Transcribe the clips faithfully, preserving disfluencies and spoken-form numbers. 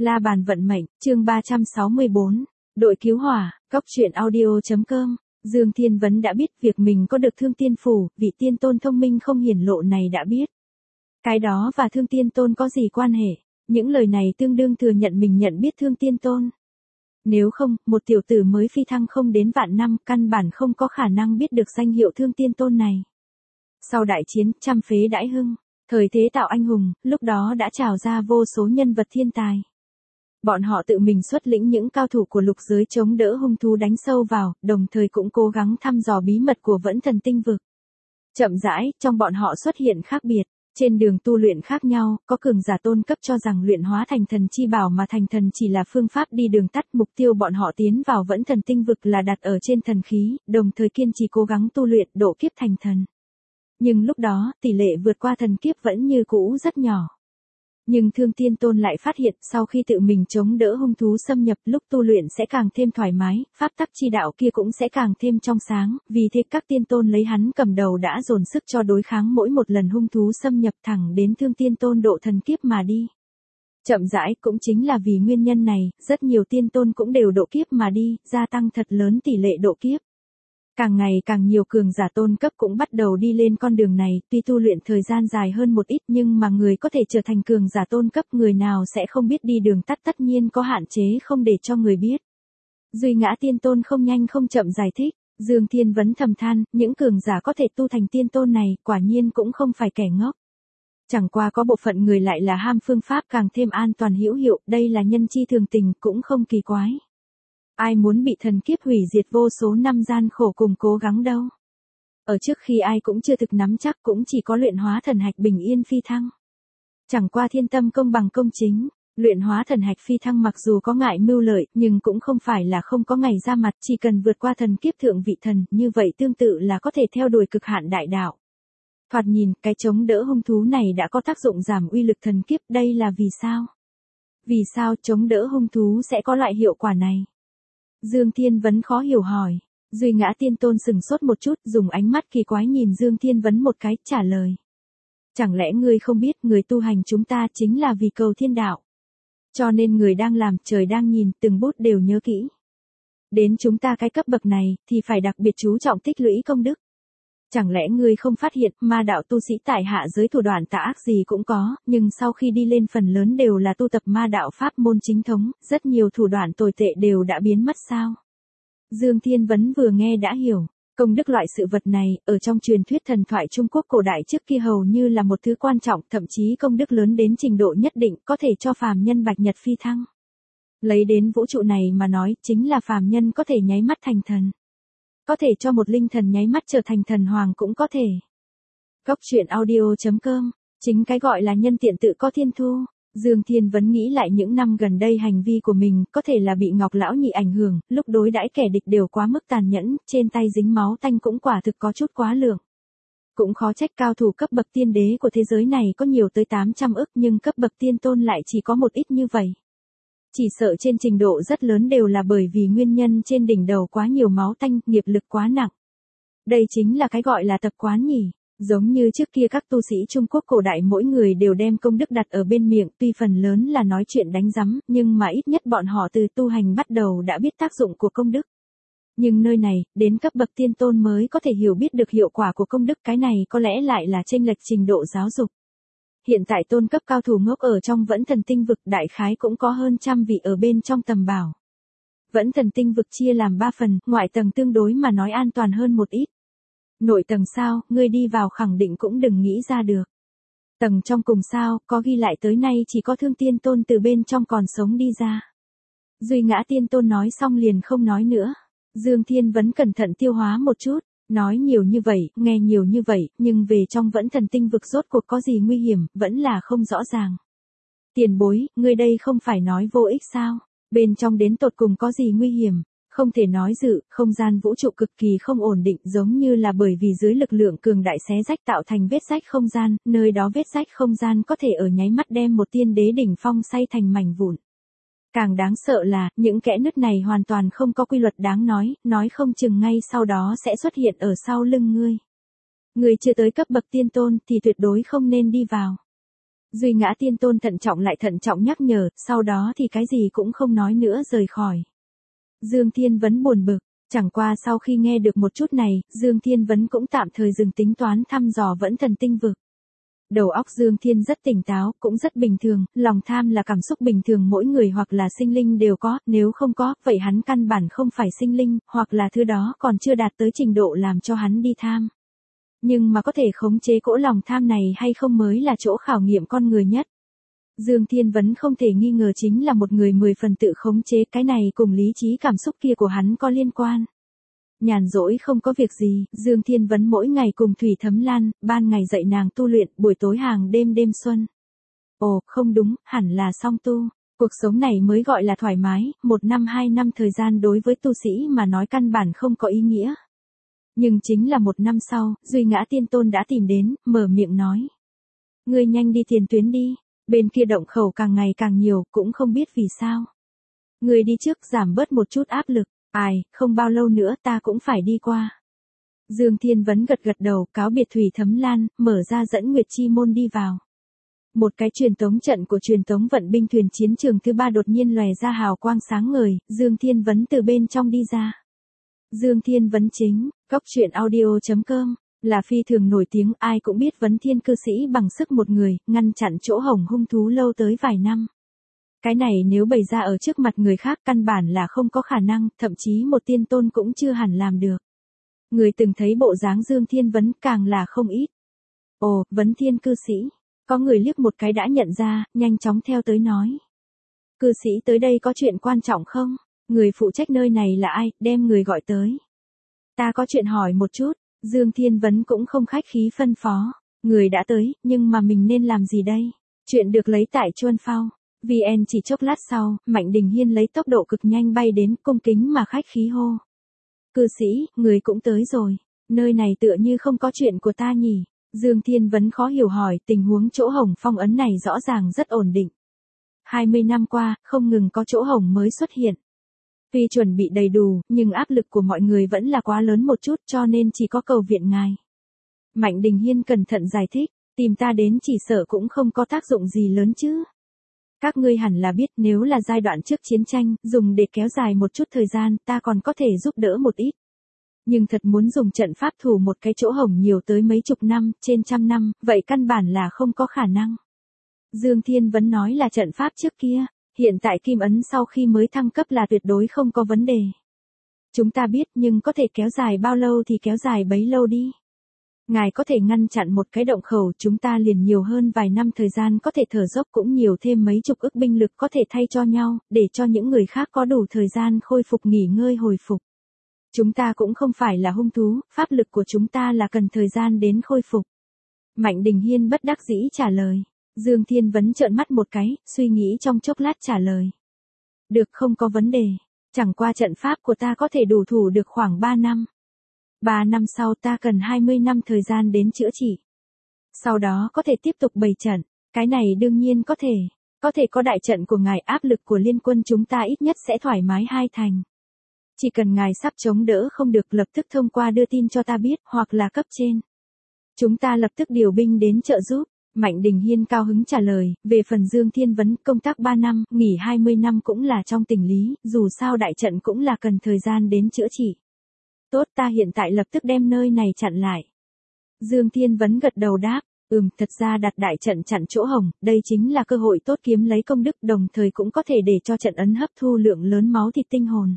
La bàn vận mệnh, chương ba trăm sáu mươi bốn, đội cứu hỏa, cóc truyện audio.com, Dương Thiên Vấn đã biết việc mình có được thương tiên phủ, vị tiên tôn thông minh không hiển lộ này đã biết. Cái đó và thương tiên tôn có gì quan hệ, những lời này tương đương thừa nhận mình nhận biết thương tiên tôn. Nếu không, một tiểu tử mới phi thăng không đến vạn năm, căn bản không có khả năng biết được danh hiệu thương tiên tôn này. Sau đại chiến, trăm phế đãi hưng, thời thế tạo anh hùng, lúc đó đã trào ra vô số nhân vật thiên tài. Bọn họ tự mình xuất lĩnh những cao thủ của lục giới chống đỡ hung thú đánh sâu vào, đồng thời cũng cố gắng thăm dò bí mật của Vẫn Thần Tinh Vực. Chậm rãi, trong bọn họ xuất hiện khác biệt, trên đường tu luyện khác nhau, có cường giả tôn cấp cho rằng luyện hóa thành thần chi bảo mà thành thần chỉ là phương pháp đi đường tắt, mục tiêu bọn họ tiến vào Vẫn Thần Tinh Vực là đặt ở trên thần khí, đồng thời kiên trì cố gắng tu luyện độ kiếp thành thần. Nhưng lúc đó, tỷ lệ vượt qua thần kiếp vẫn như cũ rất nhỏ. Nhưng Thương Tiên Tôn lại phát hiện sau khi tự mình chống đỡ hung thú xâm nhập lúc tu luyện sẽ càng thêm thoải mái, pháp tắc chi đạo kia cũng sẽ càng thêm trong sáng, vì thế các tiên tôn lấy hắn cầm đầu đã dồn sức cho đối kháng mỗi một lần hung thú xâm nhập thẳng đến Thương Tiên Tôn độ thần kiếp mà đi. Chậm rãi cũng chính là vì nguyên nhân này, rất nhiều tiên tôn cũng đều độ kiếp mà đi, gia tăng thật lớn tỷ lệ độ kiếp. Càng ngày càng nhiều cường giả tôn cấp cũng bắt đầu đi lên con đường này, tuy tu luyện thời gian dài hơn một ít nhưng mà người có thể trở thành cường giả tôn cấp người nào sẽ không biết đi đường tắt tất nhiên có hạn chế không để cho người biết. Duy Ngã Tiên Tôn không nhanh không chậm giải thích, Dương Thiên Vấn thầm than, những cường giả có thể tu thành tiên tôn này quả nhiên cũng không phải kẻ ngốc. Chẳng qua có bộ phận người lại là ham phương pháp càng thêm an toàn hữu hiệu, đây là nhân chi thường tình cũng không kỳ quái. Ai muốn bị thần kiếp hủy diệt vô số năm gian khổ cùng cố gắng đâu. Ở trước khi ai cũng chưa thực nắm chắc cũng chỉ có luyện hóa thần hạch bình yên phi thăng. Chẳng qua thiên tâm công bằng công chính, luyện hóa thần hạch phi thăng mặc dù có ngại mưu lợi nhưng cũng không phải là không có ngày ra mặt, chỉ cần vượt qua thần kiếp thượng vị thần, như vậy tương tự là có thể theo đuổi cực hạn đại đạo. Thoạt nhìn, cái chống đỡ hung thú này đã có tác dụng giảm uy lực thần kiếp, đây là vì sao? Vì sao chống đỡ hung thú sẽ có loại hiệu quả này? Dương Thiên Vấn khó hiểu hỏi. Duy Ngã Tiên Tôn sừng sốt một chút, dùng ánh mắt kỳ quái nhìn Dương Thiên Vấn một cái, trả lời. Chẳng lẽ ngươi không biết người tu hành chúng ta chính là vì cầu thiên đạo? Cho nên người đang làm, trời đang nhìn, từng bút đều nhớ kỹ. Đến chúng ta cái cấp bậc này, thì phải đặc biệt chú trọng tích lũy công đức. Chẳng lẽ ngươi không phát hiện, ma đạo tu sĩ tại hạ giới thủ đoạn tà ác gì cũng có, nhưng sau khi đi lên phần lớn đều là tu tập ma đạo pháp môn chính thống, rất nhiều thủ đoạn tồi tệ đều đã biến mất sao? Dương Thiên Vấn vừa nghe đã hiểu, công đức loại sự vật này, ở trong truyền thuyết thần thoại Trung Quốc cổ đại trước kia hầu như là một thứ quan trọng, thậm chí công đức lớn đến trình độ nhất định, có thể cho phàm nhân bạch nhật phi thăng. Lấy đến vũ trụ này mà nói, chính là phàm nhân có thể nháy mắt thành thần. Có thể cho một linh thần nháy mắt trở thành thần hoàng cũng có thể. Cóc truyện audio.com, chính cái gọi là nhân tiện tự có thiên thu. Dương Thiên Vấn nghĩ lại những năm gần đây hành vi của mình, có thể là bị Ngọc Lão Nhị ảnh hưởng, lúc đối đãi kẻ địch đều quá mức tàn nhẫn, trên tay dính máu tanh cũng quả thực có chút quá lượng. Cũng khó trách cao thủ cấp bậc tiên đế của thế giới này có nhiều tới tám trăm ức nhưng cấp bậc tiên tôn lại chỉ có một ít như vậy. Chỉ sợ trên trình độ rất lớn đều là bởi vì nguyên nhân trên đỉnh đầu quá nhiều máu tanh, nghiệp lực quá nặng. Đây chính là cái gọi là tập quán nhỉ, giống như trước kia các tu sĩ Trung Quốc cổ đại mỗi người đều đem công đức đặt ở bên miệng, tuy phần lớn là nói chuyện đánh rắm, nhưng mà ít nhất bọn họ từ tu hành bắt đầu đã biết tác dụng của công đức. Nhưng nơi này, đến cấp bậc tiên tôn mới có thể hiểu biết được hiệu quả của công đức, cái này có lẽ lại là chênh lệch trình độ giáo dục. Hiện tại tôn cấp cao thủ ngốc ở trong Vẫn Thần Tinh Vực đại khái cũng có hơn trăm vị ở bên trong tầm bảo. Vẫn Thần Tinh Vực chia làm ba phần, ngoại tầng tương đối mà nói an toàn hơn một ít. Nội tầng sao, ngươi đi vào khẳng định cũng đừng nghĩ ra được. Tầng trong cùng sao, có ghi lại tới nay chỉ có Thương Tiên Tôn từ bên trong còn sống đi ra. Duy Ngã Tiên Tôn nói xong liền không nói nữa. Dương Thiên Vấn cẩn thận tiêu hóa một chút. Nói nhiều như vậy, nghe nhiều như vậy, nhưng về trong Vẫn Thần Tinh Vực rốt cuộc có gì nguy hiểm, vẫn là không rõ ràng. Tiền bối, ngươi đây không phải nói vô ích sao? Bên trong đến tột cùng có gì nguy hiểm? Không thể nói dự, không gian vũ trụ cực kỳ không ổn định giống như là bởi vì dưới lực lượng cường đại xé rách tạo thành vết rách không gian, nơi đó vết rách không gian có thể ở nháy mắt đem một tiên đế đỉnh phong xay thành mảnh vụn. Càng đáng sợ là, những kẽ nứt này hoàn toàn không có quy luật đáng nói, nói không chừng ngay sau đó sẽ xuất hiện ở sau lưng ngươi. Ngươi chưa tới cấp bậc tiên tôn thì tuyệt đối không nên đi vào. Duy Ngã Tiên Tôn thận trọng lại thận trọng nhắc nhở, sau đó thì cái gì cũng không nói nữa rời khỏi. Dương Thiên Vấn buồn bực, chẳng qua sau khi nghe được một chút này, Dương Thiên Vấn cũng tạm thời dừng tính toán thăm dò Vẫn Thần Tinh Vực. Đầu óc Dương Thiên rất tỉnh táo, cũng rất bình thường, lòng tham là cảm xúc bình thường mỗi người hoặc là sinh linh đều có, nếu không có, vậy hắn căn bản không phải sinh linh, hoặc là thứ đó còn chưa đạt tới trình độ làm cho hắn đi tham. Nhưng mà có thể khống chế cỗ lòng tham này hay không mới là chỗ khảo nghiệm con người nhất. Dương Thiên Vấn không thể nghi ngờ chính là một người mười phần tự khống chế, cái này cùng lý trí cảm xúc kia của hắn có liên quan. Nhàn rỗi không có việc gì, Dương Thiên Vấn mỗi ngày cùng Thủy Thấm Lan, ban ngày dạy nàng tu luyện, buổi tối hàng đêm đêm xuân. Ồ, không đúng, hẳn là song tu. Cuộc sống này mới gọi là thoải mái, một năm hai năm thời gian đối với tu sĩ mà nói căn bản không có ý nghĩa. Nhưng chính là một năm sau, Duy Ngã Tiên Tôn đã tìm đến, mở miệng nói. Ngươi nhanh đi tiền tuyến đi, bên kia động khẩu càng ngày càng nhiều, cũng không biết vì sao. Ngươi đi trước giảm bớt một chút áp lực. Ai, không bao lâu nữa ta cũng phải đi qua. Dương Thiên Vấn gật gật đầu, cáo biệt Thủy Thấm Lan, mở ra dẫn Nguyệt Chi môn đi vào. Một cái truyền tống trận của truyền tống vận binh thuyền chiến trường thứ ba đột nhiên lòe ra hào quang sáng ngời, Dương Thiên Vấn từ bên trong đi ra. Dương Thiên Vấn chính, góc truyện audio chấm com, là phi thường nổi tiếng, ai cũng biết Vấn Thiên cư sĩ bằng sức một người, ngăn chặn chỗ hổng hung thú lâu tới vài năm. Cái này nếu bày ra ở trước mặt người khác căn bản là không có khả năng, thậm chí một tiên tôn cũng chưa hẳn làm được. Người từng thấy bộ dáng Dương Thiên Vấn càng là không ít. Ồ, Vấn Thiên cư sĩ. Có người liếc một cái đã nhận ra, nhanh chóng theo tới nói. Cư sĩ tới đây có chuyện quan trọng không? Người phụ trách nơi này là ai, đem người gọi tới. Ta có chuyện hỏi một chút, Dương Thiên Vấn cũng không khách khí phân phó. Người đã tới, nhưng mà mình nên làm gì đây? Chuyện được lấy tại Chuân Phao. vê en chỉ chốc lát sau, Mạnh Đình Hiên lấy tốc độ cực nhanh bay đến, cung kính mà khách khí hô. Cư sĩ, người cũng tới rồi, nơi này tựa như không có chuyện của ta nhỉ. Dương Thiên Vấn khó hiểu hỏi, tình huống chỗ hổng phong ấn này rõ ràng rất ổn định. hai mươi năm qua, không ngừng có chỗ hổng mới xuất hiện. Tuy chuẩn bị đầy đủ, nhưng áp lực của mọi người vẫn là quá lớn một chút cho nên chỉ có cầu viện ngài. Mạnh Đình Hiên cẩn thận giải thích, tìm ta đến chỉ sợ cũng không có tác dụng gì lớn chứ. Các ngươi hẳn là biết nếu là giai đoạn trước chiến tranh, dùng để kéo dài một chút thời gian, ta còn có thể giúp đỡ một ít. Nhưng thật muốn dùng trận pháp thủ một cái chỗ hổng nhiều tới mấy chục năm, trên trăm năm, vậy căn bản là không có khả năng. Dương Thiên Vấn nói là trận pháp trước kia, hiện tại kim ấn sau khi mới thăng cấp là tuyệt đối không có vấn đề. Chúng ta biết nhưng có thể kéo dài bao lâu thì kéo dài bấy lâu đi. Ngài có thể ngăn chặn một cái động khẩu, chúng ta liền nhiều hơn vài năm thời gian có thể thở dốc, cũng nhiều thêm mấy chục ức binh lực có thể thay cho nhau, để cho những người khác có đủ thời gian khôi phục nghỉ ngơi hồi phục. Chúng ta cũng không phải là hung thú, pháp lực của chúng ta là cần thời gian đến khôi phục. Mạnh Đình Hiên bất đắc dĩ trả lời. Dương Thiên Vấn trợn mắt một cái, suy nghĩ trong chốc lát trả lời. Được, không có vấn đề. Chẳng qua trận pháp của ta có thể đủ thủ được khoảng ba năm. ba năm sau ta cần hai mươi năm thời gian đến chữa trị. Sau đó có thể tiếp tục bày trận. Cái này đương nhiên có thể. Có thể có đại trận của ngài, áp lực của liên quân chúng ta ít nhất sẽ thoải mái hai thành. Chỉ cần ngài sắp chống đỡ không được, lập tức thông qua đưa tin cho ta biết, hoặc là cấp trên. Chúng ta lập tức điều binh đến trợ giúp. Mạnh Đình Hiên cao hứng trả lời, về phần Dương Thiên Vấn, công tác ba năm, nghỉ hai mươi năm cũng là trong tình lý, dù sao đại trận cũng là cần thời gian đến chữa trị. Tốt, ta hiện tại lập tức đem nơi này chặn lại. Dương Thiên Vấn gật đầu đáp, ừm, thật ra đặt đại trận chặn chỗ hổng, đây chính là cơ hội tốt kiếm lấy công đức, đồng thời cũng có thể để cho trận ấn hấp thu lượng lớn máu thịt tinh hồn.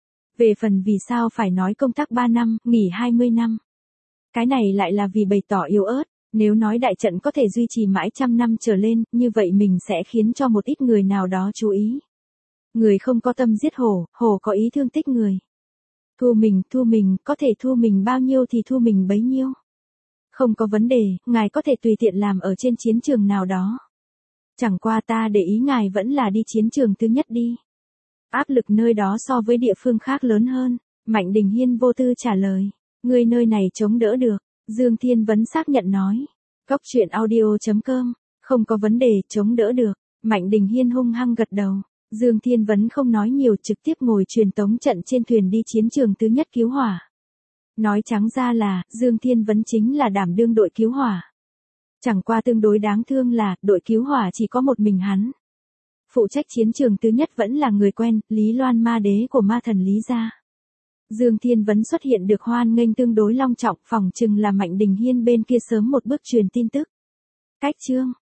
Về phần vì sao phải nói công tác ba năm, nghỉ hai mươi năm. Cái này lại là vì bày tỏ yếu ớt. Nếu nói đại trận có thể duy trì mãi trăm năm trở lên, như vậy mình sẽ khiến cho một ít người nào đó chú ý. Người không có tâm giết hổ, hổ có ý thương tích người. Thu mình, thu mình, có thể thu mình bao nhiêu thì thu mình bấy nhiêu. Không có vấn đề, ngài có thể tùy tiện làm ở trên chiến trường nào đó. Chẳng qua ta để ý ngài vẫn là đi chiến trường thứ nhất đi. Áp lực nơi đó so với địa phương khác lớn hơn. Mạnh Đình Hiên vô tư trả lời. Người nơi này chống đỡ được. Dương Thiên Vấn xác nhận nói. Góc truyện audio chấm com, không có vấn đề, chống đỡ được. Mạnh Đình Hiên hung hăng gật đầu. Dương Thiên Vấn không nói nhiều, trực tiếp ngồi truyền tống trận trên thuyền đi chiến trường thứ nhất cứu hỏa. Nói trắng ra là, Dương Thiên Vấn chính là đảm đương đội cứu hỏa. Chẳng qua tương đối đáng thương là, đội cứu hỏa chỉ có một mình hắn. Phụ trách chiến trường thứ nhất vẫn là người quen, Lý Loan ma đế của ma thần Lý gia. Dương Thiên Vấn xuất hiện được hoan nghênh tương đối long trọng, phỏng chừng là Mạnh Đình Hiên bên kia sớm một bước truyền tin tức. Cách chương